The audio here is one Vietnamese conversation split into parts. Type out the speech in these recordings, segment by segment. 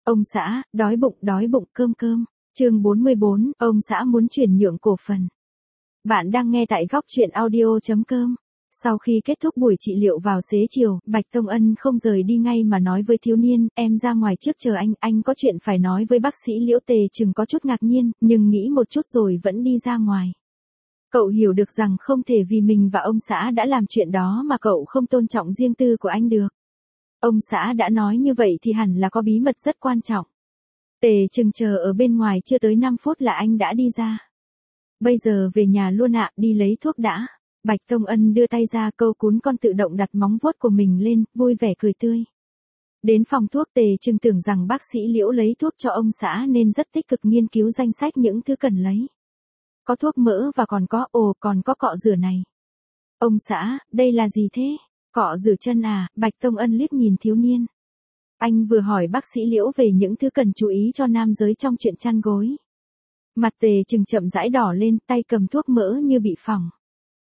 Ông xã, đói bụng, cơm cơm. Chương 44, ông xã muốn chuyển nhượng cổ phần. Bạn đang nghe tại góc truyện audio.com. Sau khi kết thúc buổi trị liệu vào xế chiều, Bạch Tông Ân không rời đi ngay mà nói với thiếu niên, em ra ngoài trước chờ anh có chuyện phải nói với bác sĩ Liễu. Tề Trừng có chút ngạc nhiên, nhưng nghĩ một chút rồi vẫn đi ra ngoài. Cậu hiểu được rằng không thể vì mình và ông xã đã làm chuyện đó mà cậu không tôn trọng riêng tư của anh được. Ông xã đã nói như vậy thì hẳn là có bí mật rất quan trọng. Tề Trừng chờ ở bên ngoài chưa tới 5 phút là anh đã đi ra. Bây giờ về nhà luôn ạ, đi lấy thuốc đã. Bạch Tông Ân đưa tay ra, câu cún con tự động đặt móng vuốt của mình lên, vui vẻ cười tươi. Đến phòng thuốc, Tề Trừng tưởng rằng bác sĩ Liễu lấy thuốc cho ông xã nên rất tích cực nghiên cứu danh sách những thứ cần lấy. Có thuốc mỡ và còn có cọ rửa này. Ông xã, đây là gì thế? Cọ rửa chân à? Bạch Tông Ân liếc nhìn thiếu niên. Anh vừa hỏi bác sĩ Liễu về những thứ cần chú ý cho nam giới trong chuyện chăn gối. Mặt Tề Trừng chậm rãi đỏ lên, tay cầm thuốc mỡ như bị phỏng.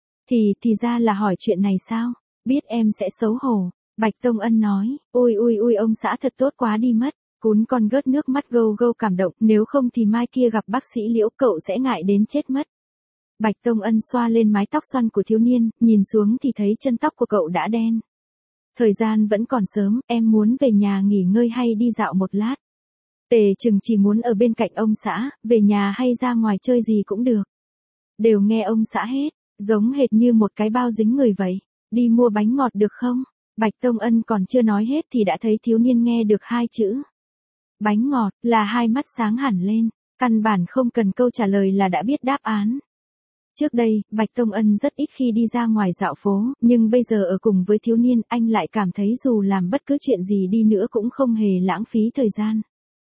Thì ra là hỏi chuyện này sao? Biết em sẽ xấu hổ. Bạch Tông Ân nói, ôi ông xã thật tốt quá đi mất. Cún con gớt nước mắt gâu cảm động, nếu không thì mai kia gặp bác sĩ Liễu cậu sẽ ngại đến chết mất. Bạch Tông Ân xoa lên mái tóc xoăn của thiếu niên, nhìn xuống thì thấy chân tóc của cậu đã đen. Thời gian vẫn còn sớm, em muốn về nhà nghỉ ngơi hay đi dạo một lát? Tề Trừng chỉ muốn ở bên cạnh ông xã, về nhà hay ra ngoài chơi gì cũng được. Đều nghe ông xã hết, giống hệt như một cái bao dính người vậy. Đi mua bánh ngọt được không? Bạch Tông Ân còn chưa nói hết thì đã thấy thiếu niên nghe được hai chữ. Bánh ngọt, là hai mắt sáng hẳn lên, căn bản không cần câu trả lời là đã biết đáp án. Trước đây, Bạch Tông Ân rất ít khi đi ra ngoài dạo phố, nhưng bây giờ ở cùng với thiếu niên anh lại cảm thấy dù làm bất cứ chuyện gì đi nữa cũng không hề lãng phí thời gian.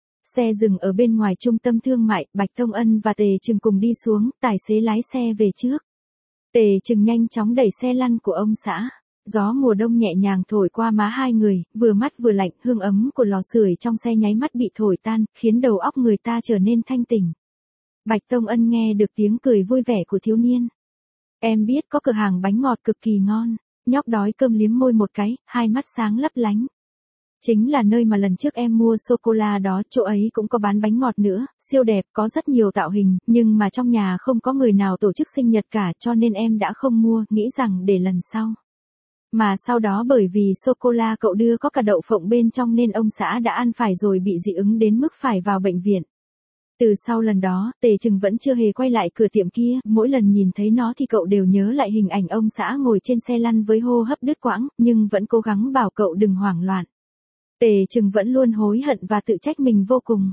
Xe dừng ở bên ngoài trung tâm thương mại, Bạch Tông Ân và Tề Trừng cùng đi xuống, tài xế lái xe về trước. Tề Trừng nhanh chóng đẩy xe lăn của ông xã. Gió mùa đông nhẹ nhàng thổi qua má hai người, vừa mát vừa lạnh, hương ấm của lò sưởi trong xe nháy mắt bị thổi tan, khiến đầu óc người ta trở nên thanh tỉnh. Bạch Tông Ân nghe được tiếng cười vui vẻ của thiếu niên. Em biết có cửa hàng bánh ngọt cực kỳ ngon. Nhóc đói cơm liếm môi một cái, hai mắt sáng lấp lánh. Chính là nơi mà lần trước em mua sô-cô-la đó, chỗ ấy cũng có bán bánh ngọt nữa, siêu đẹp, có rất nhiều tạo hình, nhưng mà trong nhà không có người nào tổ chức sinh nhật cả cho nên em đã không mua, nghĩ rằng để lần sau. Mà sau đó bởi vì sô-cô-la cậu đưa có cả đậu phộng bên trong nên ông xã đã ăn phải rồi bị dị ứng đến mức phải vào bệnh viện. Từ sau lần đó, Tề Trừng vẫn chưa hề quay lại cửa tiệm kia, mỗi lần nhìn thấy nó thì cậu đều nhớ lại hình ảnh ông xã ngồi trên xe lăn với hô hấp đứt quãng, nhưng vẫn cố gắng bảo cậu đừng hoảng loạn. Tề Trừng vẫn luôn hối hận và tự trách mình vô cùng.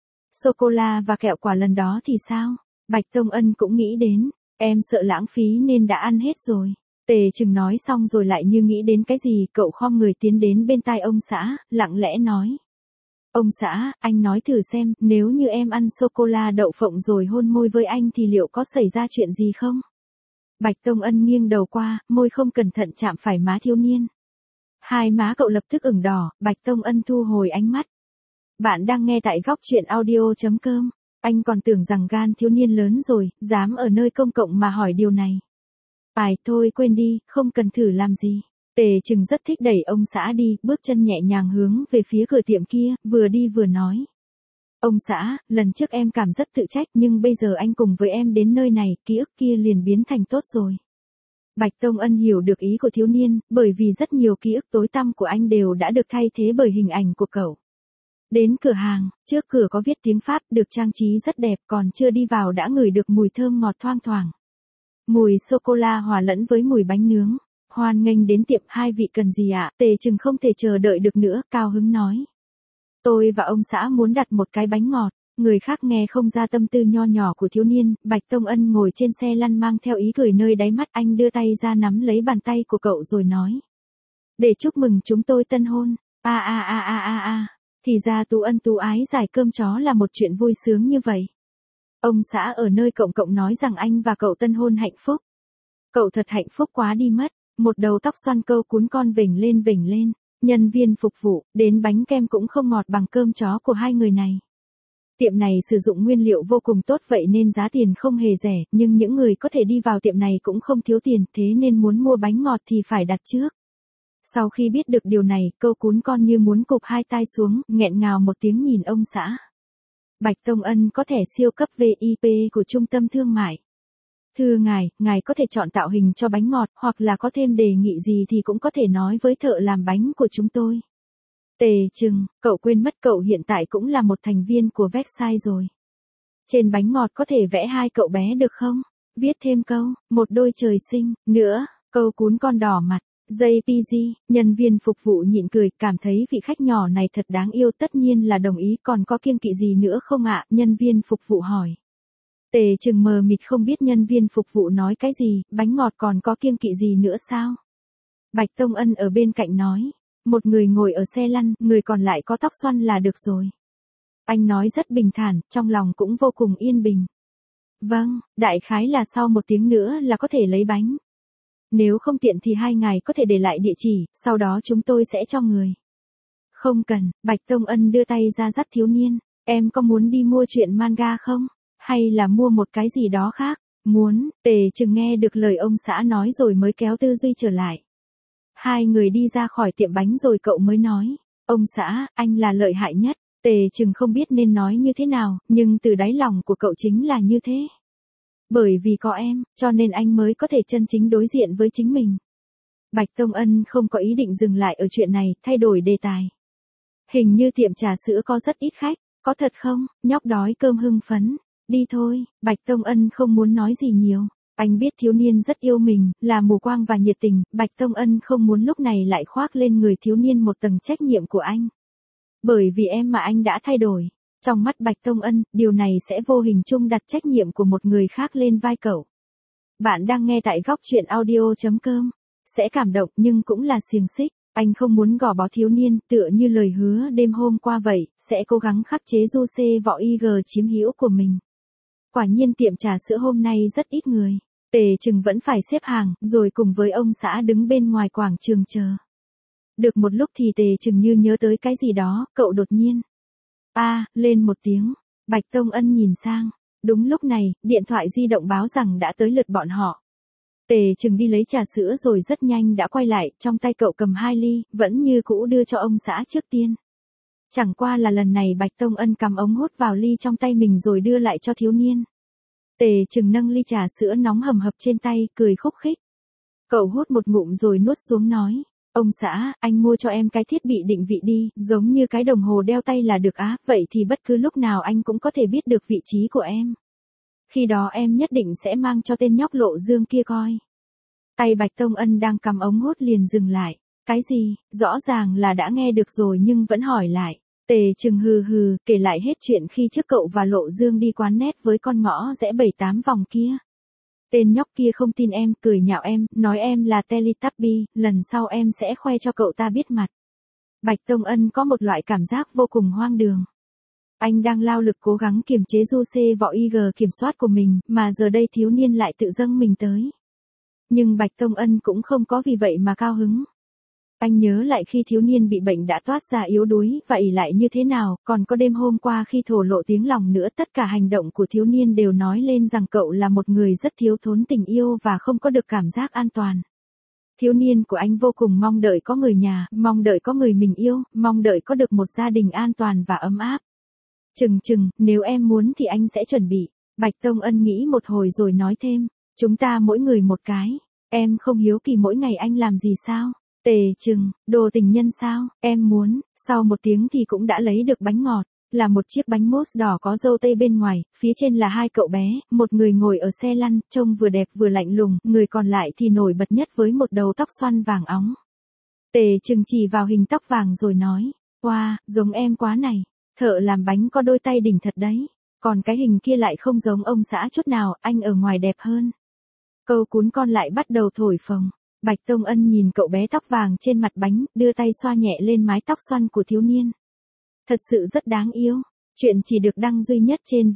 Sô-cô-la và kẹo quả lần đó thì sao? Bạch Tông Ân cũng nghĩ đến, em sợ lãng phí nên đã ăn hết rồi. Tề Trừng nói xong rồi lại như nghĩ đến cái gì, cậu khom người tiến đến bên tai ông xã, lặng lẽ nói. Ông xã, anh nói thử xem, nếu như em ăn sô-cô-la đậu phộng rồi hôn môi với anh thì liệu có xảy ra chuyện gì không? Bạch Tông Ân nghiêng đầu qua, môi không cẩn thận chạm phải má thiếu niên. Hai má cậu lập tức ửng đỏ, Bạch Tông Ân thu hồi ánh mắt. Bạn đang nghe tại góc truyện audio.com. Anh còn tưởng rằng gan thiếu niên lớn rồi, dám ở nơi công cộng mà hỏi điều này. Thôi quên đi, không cần thử làm gì. Tề Trừng rất thích đẩy ông xã đi, bước chân nhẹ nhàng hướng về phía cửa tiệm kia, vừa đi vừa nói. Ông xã, lần trước em cảm rất tự trách nhưng bây giờ anh cùng với em đến nơi này, ký ức kia liền biến thành tốt rồi. Bạch Tông Ân hiểu được ý của thiếu niên, bởi vì rất nhiều ký ức tối tăm của anh đều đã được thay thế bởi hình ảnh của cậu. Đến cửa hàng, trước cửa có viết tiếng Pháp, được trang trí rất đẹp, còn chưa đi vào đã ngửi được mùi thơm ngọt thoang thoảng. Mùi sô-cô-la hòa lẫn với mùi bánh nướng. Hoan nghênh đến tiệm, hai vị cần gì ạ? Tề Trừng không thể chờ đợi được nữa, cao hứng nói. Tôi và ông xã muốn đặt một cái bánh ngọt. Người khác nghe không ra tâm tư nho nhỏ của thiếu niên, Bạch Tông Ân ngồi trên xe lăn mang theo ý cười nơi đáy mắt, anh đưa tay ra nắm lấy bàn tay của cậu rồi nói. Để chúc mừng chúng tôi tân hôn. Thì ra tú ân tú ái giải cơm chó là một chuyện vui sướng như vậy. Ông xã ở nơi cộng nói rằng anh và cậu tân hôn hạnh phúc. Cậu thật hạnh phúc quá đi mất. Một đầu tóc xoăn câu cún con vểnh lên. Nhân viên phục vụ, đến bánh kem cũng không ngọt bằng cơm chó của hai người này. Tiệm này sử dụng nguyên liệu vô cùng tốt vậy nên giá tiền không hề rẻ, nhưng những người có thể đi vào tiệm này cũng không thiếu tiền, thế nên muốn mua bánh ngọt thì phải đặt trước. Sau khi biết được điều này, Câu Cún Con như muốn cụp hai tai xuống, nghẹn ngào một tiếng nhìn ông xã. Bạch Tông Ân có thẻ siêu cấp VIP của trung tâm thương mại. Thưa ngài có thể chọn tạo hình cho bánh ngọt, hoặc là có thêm đề nghị gì thì cũng có thể nói với thợ làm bánh của chúng tôi. Tề Trừng, cậu quên mất cậu hiện tại cũng là một thành viên của website rồi. Trên bánh ngọt có thể vẽ hai cậu bé được không? Viết thêm câu, một đôi trời sinh, nữa, Câu Cún Con đỏ mặt. JPG, nhân viên phục vụ nhịn cười, cảm thấy vị khách nhỏ này thật đáng yêu, tất nhiên là đồng ý, còn có kiêng kỵ gì nữa không ạ? Nhân viên phục vụ hỏi. Tề Trừng mờ mịt không biết nhân viên phục vụ nói cái gì, bánh ngọt còn có kiêng kỵ gì nữa sao? Bạch Tông Ân ở bên cạnh nói, một người ngồi ở xe lăn, người còn lại có tóc xoăn là được rồi. Anh nói rất bình thản, trong lòng cũng vô cùng yên bình. Vâng, đại khái là sau 1 tiếng nữa là có thể lấy bánh. Nếu không tiện thì 2 ngày có thể để lại địa chỉ, sau đó chúng tôi sẽ cho người. Không cần, Bạch Tông Ân đưa tay ra dắt thiếu niên, em có muốn đi mua truyện manga không? Hay là mua một cái gì đó khác? Muốn, Tề Trừng nghe được lời ông xã nói rồi mới kéo tư duy trở lại. Hai người đi ra khỏi tiệm bánh rồi cậu mới nói, ông xã, anh là lợi hại nhất. Tề Trừng không biết nên nói như thế nào, nhưng từ đáy lòng của cậu chính là như thế. Bởi vì có em, cho nên anh mới có thể chân chính đối diện với chính mình. Bạch Tông Ân không có ý định dừng lại ở chuyện này, thay đổi đề tài. Hình như tiệm trà sữa có rất ít khách, có thật không? Nhóc đói cơm hưng phấn. Đi thôi, Bạch Tông Ân không muốn nói gì nhiều. Anh biết thiếu niên rất yêu mình, là mù quang và nhiệt tình, Bạch Tông Ân không muốn lúc này lại khoác lên người thiếu niên một tầng trách nhiệm của anh. Bởi vì em mà anh đã thay đổi. Trong mắt Bạch Tông Ân, điều này sẽ vô hình chung đặt trách nhiệm của một người khác lên vai cậu. Bạn đang nghe tại góc truyện audio.com. Sẽ cảm động nhưng cũng là xiềng xích. Anh không muốn gò bó thiếu niên, tựa như lời hứa đêm hôm qua vậy, sẽ cố gắng khắc chế du xê võ IG chiếm hữu của mình. Quả nhiên tiệm trà sữa hôm nay rất ít người. Tề Trừng vẫn phải xếp hàng, rồi cùng với ông xã đứng bên ngoài quảng trường chờ. Được một lúc thì Tề Trừng như nhớ tới cái gì đó, cậu đột nhiên. Lên một tiếng. Bạch Tông Ân nhìn sang. Đúng lúc này, điện thoại di động báo rằng đã tới lượt bọn họ. Tề Trừng đi lấy trà sữa rồi rất nhanh đã quay lại, trong tay cậu cầm 2 ly, vẫn như cũ đưa cho ông xã trước tiên. Chẳng qua là lần này Bạch Tông Ân cầm ống hút vào ly trong tay mình rồi đưa lại cho thiếu niên. Tề Trừng nâng ly trà sữa nóng hầm hập trên tay, cười khúc khích. Cậu hút một ngụm rồi nuốt xuống nói. Ông xã, anh mua cho em cái thiết bị định vị đi, giống như cái đồng hồ đeo tay là được á, vậy thì bất cứ lúc nào anh cũng có thể biết được vị trí của em. Khi đó em nhất định sẽ mang cho tên nhóc Lộ Dương kia coi. Tay Bạch Tông Ân đang cầm ống hút liền dừng lại. Cái gì, rõ ràng là đã nghe được rồi nhưng vẫn hỏi lại. Tề Trừng hừ hừ, kể lại hết chuyện khi trước cậu và Lộ Dương đi quán net với con ngõ rẽ 7-8 vòng kia. Tên nhóc kia không tin em, cười nhạo em, nói em là Teletubby, lần sau em sẽ khoe cho cậu ta biết mặt. Bạch Tông Ân có một loại cảm giác vô cùng hoang đường. Anh đang lao lực cố gắng kiềm chế du xê võ IG kiểm soát của mình, mà giờ đây thiếu niên lại tự dâng mình tới. Nhưng Bạch Tông Ân cũng không có vì vậy mà cao hứng. Anh nhớ lại khi thiếu niên bị bệnh đã toát ra yếu đuối, vậy lại như thế nào, còn có đêm hôm qua khi thổ lộ tiếng lòng nữa, tất cả hành động của thiếu niên đều nói lên rằng cậu là một người rất thiếu thốn tình yêu và không có được cảm giác an toàn. Thiếu niên của anh vô cùng mong đợi có người nhà, mong đợi có người mình yêu, mong đợi có được một gia đình an toàn và ấm áp. Trừng, nếu em muốn thì anh sẽ chuẩn bị. Bạch Tông Ân nghĩ một hồi rồi nói thêm, chúng ta mỗi người một cái. Em không hiếu kỳ mỗi ngày anh làm gì sao? Tề Trừng, đồ tình nhân sao? Em muốn. Sau 1 tiếng thì cũng đã lấy được bánh ngọt. Là một chiếc bánh mousse đỏ có dâu tây bên ngoài, phía trên là 2 cậu bé, một người ngồi ở xe lăn, trông vừa đẹp vừa lạnh lùng, người còn lại thì nổi bật nhất với một đầu tóc xoăn vàng óng. Tề Trừng chỉ vào hình tóc vàng rồi nói, wow, giống em quá này, thợ làm bánh có đôi tay đỉnh thật đấy, còn cái hình kia lại không giống ông xã chút nào, anh ở ngoài đẹp hơn. Câu Cún Con lại bắt đầu thổi phồng. Bạch Tông Ân nhìn cậu bé tóc vàng trên mặt bánh, đưa tay xoa nhẹ lên mái tóc xoăn của thiếu niên. Thật sự rất đáng yêu. Chuyện chỉ được đăng duy nhất trên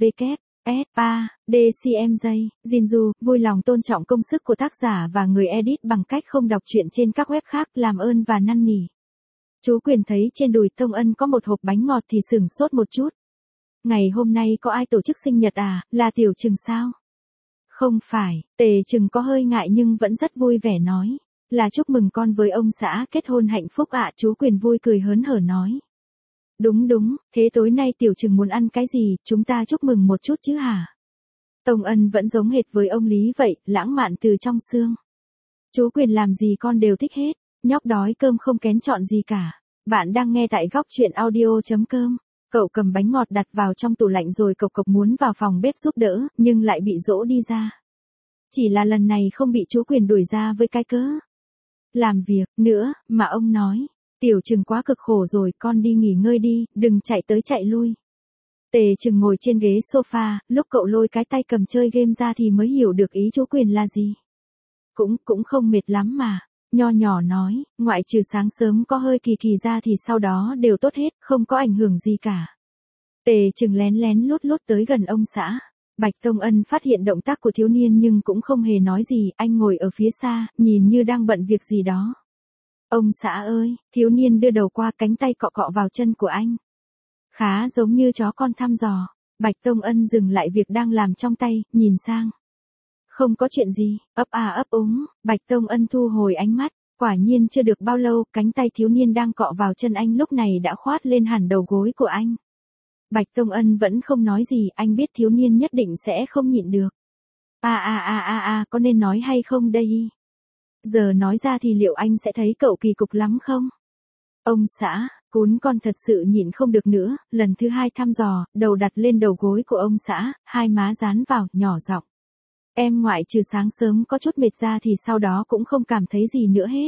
WS.DCMJ. Jinju, vui lòng tôn trọng công sức của tác giả và người edit bằng cách không đọc truyện trên các web khác, làm ơn và năn nỉ. Chú Quyền thấy trên đùi Tông Ân có một hộp bánh ngọt thì sửng sốt một chút. Ngày hôm nay có ai tổ chức sinh nhật à, là Tiểu Trừng sao? Không phải, Tề Trừng có hơi ngại nhưng vẫn rất vui vẻ nói. Là chúc mừng con với ông xã kết hôn hạnh phúc ạ, chú Quyền vui cười hớn hở nói. Đúng đúng, thế tối nay Tiểu Trừng muốn ăn cái gì, chúng ta chúc mừng một chút chứ hả? Tông Ân vẫn giống hệt với ông Lý vậy, lãng mạn từ trong xương. Chú Quyền làm gì con đều thích hết, nhóc đói cơm không kén chọn gì cả. Bạn đang nghe tại góc truyện audio.com. Cậu cầm bánh ngọt đặt vào trong tủ lạnh rồi cộc cộc muốn vào phòng bếp giúp đỡ, nhưng lại bị dỗ đi ra. Chỉ là lần này không bị chú Quyền đuổi ra với cái cớ làm việc nữa, mà ông nói, Tiểu Trừng quá cực khổ rồi, con đi nghỉ ngơi đi, đừng chạy tới chạy lui. Tề Trừng ngồi trên ghế sofa, lúc cậu lôi cái tay cầm chơi game ra thì mới hiểu được ý chú Quyền là gì. Cũng không mệt lắm mà. Nho nhỏ nói, ngoại trừ sáng sớm có hơi kỳ kỳ ra thì sau đó đều tốt hết, không có ảnh hưởng gì cả. Tề Trừng lén lén lút lút tới gần ông xã. Bạch Tông Ân phát hiện động tác của thiếu niên nhưng cũng không hề nói gì, anh ngồi ở phía xa, nhìn như đang bận việc gì đó. Ông xã ơi, thiếu niên đưa đầu qua, cánh tay cọ cọ vào chân của anh. Khá giống như chó con thăm dò. Bạch Tông Ân dừng lại việc đang làm trong tay, nhìn sang. Không có chuyện gì, ấp à ấp úng, Bạch Tông Ân thu hồi ánh mắt, quả nhiên chưa được bao lâu, cánh tay thiếu niên đang cọ vào chân anh lúc này đã khoát lên hẳn đầu gối của anh. Bạch Tông Ân vẫn không nói gì, anh biết thiếu niên nhất định sẽ không nhịn được. Có nên nói hay không đây? Giờ nói ra thì liệu anh sẽ thấy cậu kỳ cục lắm không? Ông xã, cún con thật sự nhịn không được nữa, lần thứ hai thăm dò, đầu đặt lên đầu gối của ông xã, hai má dán vào, nhỏ giọng. Em ngoại trừ sáng sớm có chút mệt ra thì sau đó cũng không cảm thấy gì nữa hết.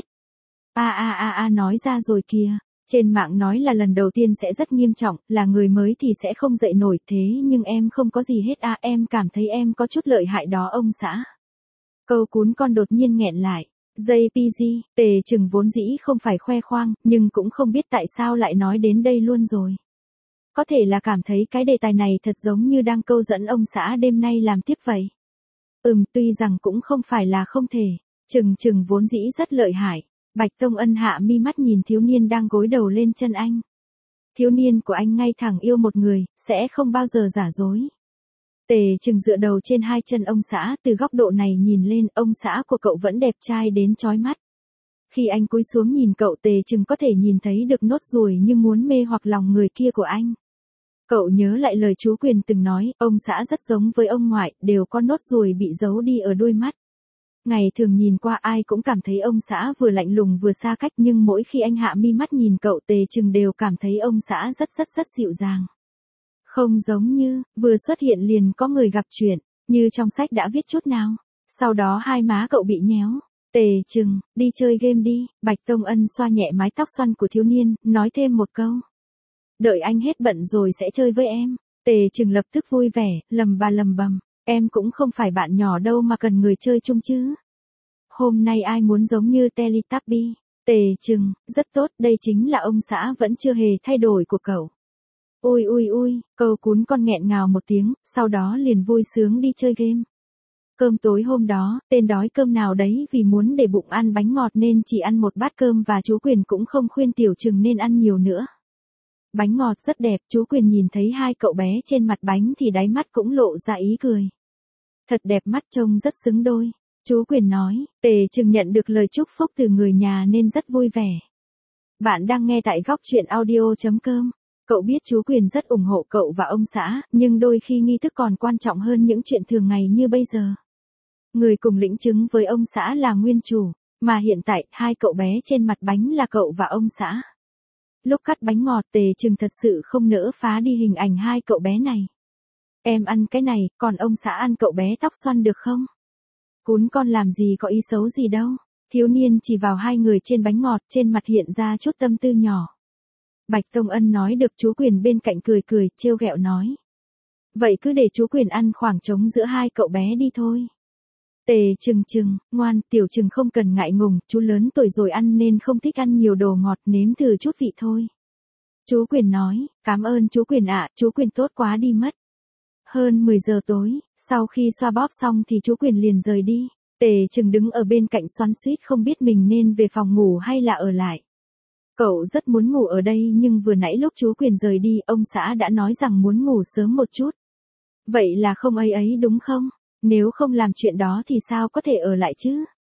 Nói ra rồi kìa. Trên mạng nói là lần đầu tiên sẽ rất nghiêm trọng, là người mới thì sẽ không dậy nổi, thế nhưng em không có gì hết em cảm thấy em có chút lợi hại đó ông xã. Câu cún con đột nhiên nghẹn lại. JPG, Tề Trừng vốn dĩ không phải khoe khoang, nhưng cũng không biết tại sao lại nói đến đây luôn rồi. Có thể là cảm thấy cái đề tài này thật giống như đang câu dẫn ông xã đêm nay làm tiếp vậy. Tuy rằng cũng không phải là không thể. Trừng vốn dĩ rất lợi hại. Bạch Tông Ân hạ mi mắt nhìn thiếu niên đang gối đầu lên chân anh. Thiếu niên của anh ngay thẳng yêu một người, sẽ không bao giờ giả dối. Tề Trừng dựa đầu trên hai chân ông xã, từ góc độ này nhìn lên, ông xã của cậu vẫn đẹp trai đến chói mắt. Khi anh cúi xuống nhìn cậu, Tề Trừng có thể nhìn thấy được nốt ruồi như muốn mê hoặc lòng người kia của anh. Cậu nhớ lại lời chú Quyền từng nói, ông xã rất giống với ông ngoại, đều có nốt ruồi bị giấu đi ở đôi mắt. Ngày thường nhìn qua ai cũng cảm thấy ông xã vừa lạnh lùng vừa xa cách, nhưng mỗi khi anh hạ mi mắt nhìn cậu, Tề Trừng đều cảm thấy ông xã rất dịu dàng. Không giống như, vừa xuất hiện liền có người gặp chuyện, như trong sách đã viết chút nào. Sau đó hai má cậu bị nhéo. Tề Trừng, đi chơi game đi, Bạch Tông Ân xoa nhẹ mái tóc xoăn của thiếu niên, nói thêm một câu. Đợi anh hết bận rồi sẽ chơi với em. Tề Trừng lập tức vui vẻ, lầm bầm. Em cũng không phải bạn nhỏ đâu mà cần người chơi chung chứ. Hôm nay ai muốn giống như Teletubby? Tề Trừng, rất tốt, đây chính là ông xã vẫn chưa hề thay đổi của cậu. Ui, câu cún con nghẹn ngào một tiếng, sau đó liền vui sướng đi chơi game. Cơm tối hôm đó, tên đói cơm nào đấy vì muốn để bụng ăn bánh ngọt nên chỉ ăn một bát cơm và chú Quyền cũng không khuyên Tiểu Trừng nên ăn nhiều nữa. Bánh ngọt rất đẹp, chú Quyền nhìn thấy hai cậu bé trên mặt bánh thì đáy mắt cũng lộ ra ý cười. Thật đẹp mắt, trông rất xứng đôi. Chú Quyền nói, Tề Trừng nhận được lời chúc phúc từ người nhà nên rất vui vẻ. Bạn đang nghe tại góc truyện audio.com. Cậu biết chú Quyền rất ủng hộ cậu và ông xã, nhưng đôi khi nghi thức còn quan trọng hơn những chuyện thường ngày như bây giờ. Người cùng lĩnh chứng với ông xã là nguyên chủ, mà hiện tại hai cậu bé trên mặt bánh là cậu và ông xã. Lúc cắt bánh ngọt, Tề Trừng thật sự không nỡ phá đi hình ảnh hai cậu bé này. Em ăn cái này, còn ông xã ăn cậu bé tóc xoăn được không? Cún con làm gì có ý xấu gì đâu. Thiếu niên chỉ vào hai người trên bánh ngọt, trên mặt hiện ra chút tâm tư nhỏ. Bạch Tông Ân nói được, chú Quyền bên cạnh cười, trêu ghẹo nói. Vậy cứ để chú Quyền ăn khoảng trống giữa hai cậu bé đi thôi. Tề Trừng, ngoan, Tiểu Trừng không cần ngại ngùng, chú lớn tuổi rồi ăn nên không thích ăn nhiều đồ ngọt, nếm thử chút vị thôi. Chú Quyền nói, cảm ơn chú Quyền ạ, chú Quyền tốt quá đi mất. Hơn 10 giờ tối, sau khi xoa bóp xong thì chú Quyền liền rời đi. Tề Trừng đứng ở bên cạnh xoắn xuýt không biết mình nên về phòng ngủ hay là ở lại. Cậu rất muốn ngủ ở đây nhưng vừa nãy lúc chú Quyền rời đi, ông xã đã nói rằng muốn ngủ sớm một chút. Vậy là không ấy đúng không? Nếu không làm chuyện đó thì sao có thể ở lại chứ?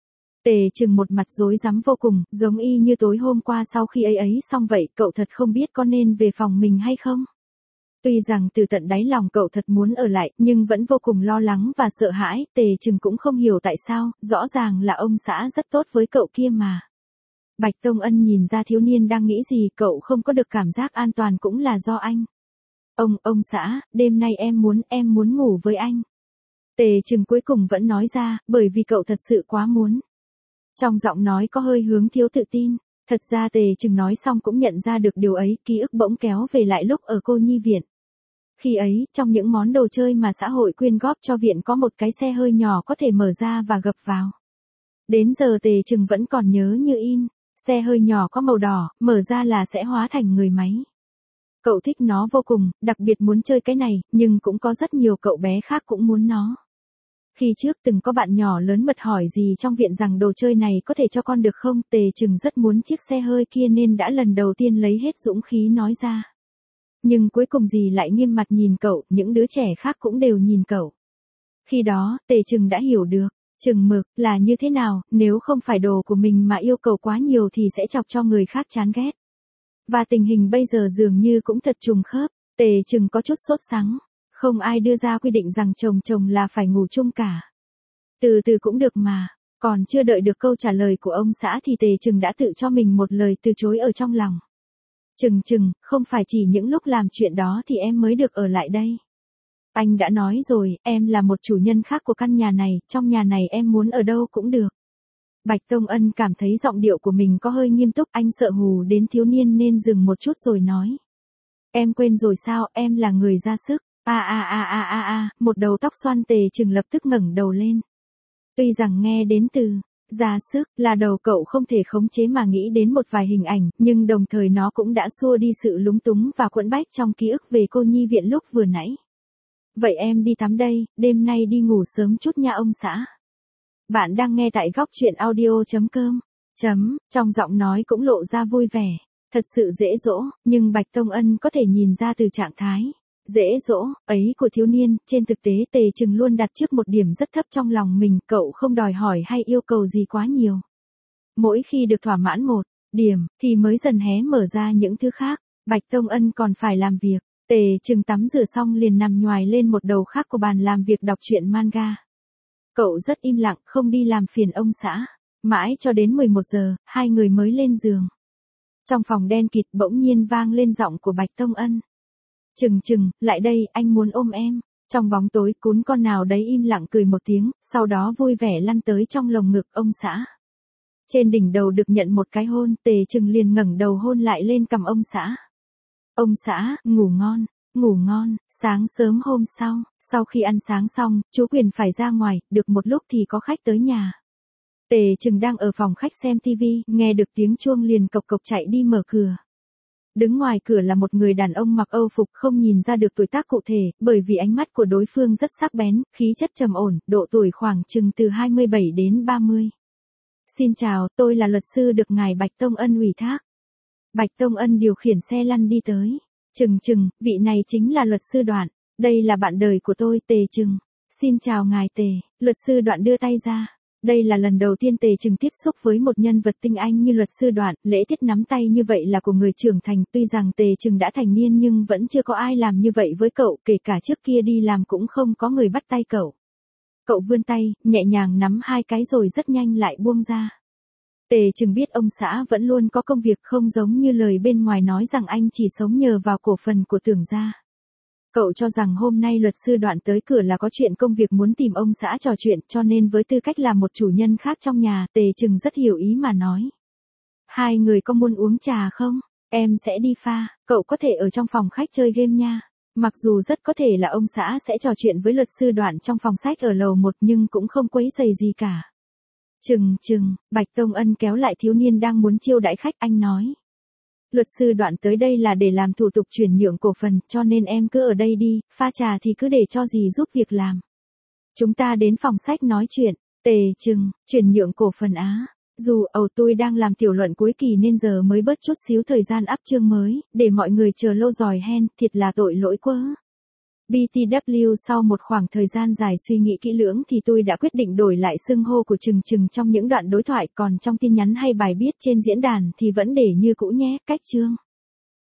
Tề Trừng một mặt rối rắm vô cùng, giống y như tối hôm qua sau khi ấy xong vậy, cậu thật không biết có nên về phòng mình hay không. Tuy rằng từ tận đáy lòng cậu thật muốn ở lại, nhưng vẫn vô cùng lo lắng và sợ hãi, Tề Trừng cũng không hiểu tại sao, rõ ràng là ông xã rất tốt với cậu kia mà. Bạch Tông Ân nhìn ra thiếu niên đang nghĩ gì, cậu không có được cảm giác an toàn cũng là do anh. Ông xã, đêm nay em muốn ngủ với anh. Tề Trừng cuối cùng vẫn nói ra, bởi vì cậu thật sự quá muốn. Trong giọng nói có hơi hướng thiếu tự tin. Thật ra Tề Trừng nói xong cũng nhận ra được điều ấy, ký ức bỗng kéo về lại lúc ở cô nhi viện. Khi ấy, trong những món đồ chơi mà xã hội quyên góp cho viện có một cái xe hơi nhỏ có thể mở ra và gập vào. Đến giờ Tề Trừng vẫn còn nhớ như in, xe hơi nhỏ có màu đỏ, mở ra là sẽ hóa thành người máy. Cậu thích nó vô cùng, đặc biệt muốn chơi cái này, nhưng cũng có rất nhiều cậu bé khác cũng muốn nó. Khi trước từng có bạn nhỏ lớn mật hỏi gì trong viện rằng đồ chơi này có thể cho con được không, Tề Trừng rất muốn chiếc xe hơi kia nên đã lần đầu tiên lấy hết dũng khí nói ra. Nhưng cuối cùng gì lại nghiêm mặt nhìn cậu, những đứa trẻ khác cũng đều nhìn cậu. Khi đó, Tề Trừng đã hiểu được, chừng mực là như thế nào, nếu không phải đồ của mình mà yêu cầu quá nhiều thì sẽ chọc cho người khác chán ghét. Và tình hình bây giờ dường như cũng thật trùng khớp, Tề Trừng có chút sốt sắng. Không ai đưa ra quy định rằng chồng là phải ngủ chung cả. Từ từ cũng được mà. Còn chưa đợi được câu trả lời của ông xã thì Tề Trừng đã tự cho mình một lời từ chối ở trong lòng. Trừng, không phải chỉ những lúc làm chuyện đó thì em mới được ở lại đây. Anh đã nói rồi, em là một chủ nhân khác của căn nhà này, trong nhà này em muốn ở đâu cũng được. Bạch Tông Ân cảm thấy giọng điệu của mình có hơi nghiêm túc, anh sợ hù đến thiếu niên nên dừng một chút rồi nói. Em quên rồi sao, em là người ra sức. Một đầu tóc xoăn. Tề Trừng lập tức ngẩng đầu lên. Tuy rằng nghe đến từ ra sức là đầu cậu không thể khống chế mà nghĩ đến một vài hình ảnh, nhưng đồng thời nó cũng đã xua đi sự lúng túng và quẫn bách trong ký ức về cô nhi viện lúc vừa nãy. Vậy em đi tắm đây, đêm nay đi ngủ sớm chút nha ông xã. Bạn đang nghe tại góc truyện audio.com. Trong giọng nói cũng lộ ra vui vẻ, thật sự dễ dỗ, nhưng Bạch Tông Ân có thể nhìn ra từ trạng thái dễ dỗ ấy của thiếu niên, trên thực tế Tề Trừng luôn đặt trước một điểm rất thấp trong lòng mình, cậu không đòi hỏi hay yêu cầu gì quá nhiều. Mỗi khi được thỏa mãn một điểm, thì mới dần hé mở ra những thứ khác. Bạch Tông Ân còn phải làm việc. Tề Trừng tắm rửa xong liền nằm nhoài lên một đầu khác của bàn làm việc đọc truyện manga. Cậu rất im lặng, không đi làm phiền ông xã. Mãi cho đến 11 giờ, hai người mới lên giường. Trong phòng đen kịt bỗng nhiên vang lên giọng của Bạch Tông Ân. Trừng, lại đây, anh muốn ôm em. Trong bóng tối, cún con nào đấy im lặng cười một tiếng, sau đó vui vẻ lăn tới trong lồng ngực ông xã. Trên đỉnh đầu được nhận một cái hôn, Tề Trừng liền ngẩng đầu hôn lại lên cằm ông xã. Ông xã, ngủ ngon. Sáng sớm hôm sau khi ăn sáng xong, chú Quyền phải ra ngoài, được một lúc thì có khách tới nhà. Tề Trừng đang ở phòng khách xem tivi, nghe được tiếng chuông liền cộc cộc chạy đi mở cửa. Đứng ngoài cửa là một người đàn ông mặc Âu phục, không nhìn ra được tuổi tác cụ thể, bởi vì ánh mắt của đối phương rất sắc bén, khí chất trầm ổn, độ tuổi khoảng chừng từ 27 đến 30. Xin chào, tôi là luật sư được ngài Bạch Tông Ân ủy thác. Bạch Tông Ân điều khiển xe lăn đi tới. Trừng, vị này chính là luật sư Đoạn. Đây là bạn đời của tôi, Tề Trừng. Xin chào ngài Tề. Luật sư Đoạn đưa tay ra. Đây là lần đầu tiên Tề Trừng tiếp xúc với một nhân vật tinh anh như luật sư Đoạn, lễ tiết nắm tay như vậy là của người trưởng thành, tuy rằng Tề Trừng đã thành niên nhưng vẫn chưa có ai làm như vậy với cậu, kể cả trước kia đi làm cũng không có người bắt tay cậu. Cậu vươn tay, nhẹ nhàng nắm hai cái rồi rất nhanh lại buông ra. Tề Trừng biết ông xã vẫn luôn có công việc, không giống như lời bên ngoài nói rằng anh chỉ sống nhờ vào cổ phần của Tưởng gia. Cậu cho rằng hôm nay luật sư Đoạn tới cửa là có chuyện công việc muốn tìm ông xã trò chuyện, cho nên với tư cách là một chủ nhân khác trong nhà, Tề Trừng rất hiểu ý mà nói. Hai người có muốn uống trà không? Em sẽ đi pha, cậu có thể ở trong phòng khách chơi game nha. Mặc dù rất có thể là ông xã sẽ trò chuyện với luật sư Đoạn trong phòng sách ở lầu 1 nhưng cũng không quấy rầy gì cả. Trừng, Bạch Tông Ân kéo lại thiếu niên đang muốn chiêu đãi khách, anh nói. Luật sư Đoạn tới đây là để làm thủ tục chuyển nhượng cổ phần, cho nên em cứ ở đây đi, pha trà thì cứ để cho dì giúp việc làm. Chúng ta đến phòng sách nói chuyện. Tề Trừng, chuyển nhượng cổ phần á. Dù tôi đang làm tiểu luận cuối kỳ nên giờ mới bớt chút xíu thời gian up chương mới, để mọi người chờ lâu rồi hen, thiệt là tội lỗi quá. BTW sau một khoảng thời gian dài suy nghĩ kỹ lưỡng thì tôi đã quyết định đổi lại xưng hô của Trừng Trừng trong những đoạn đối thoại, còn trong tin nhắn hay bài viết trên diễn đàn thì vẫn để như cũ nhé. Cách chương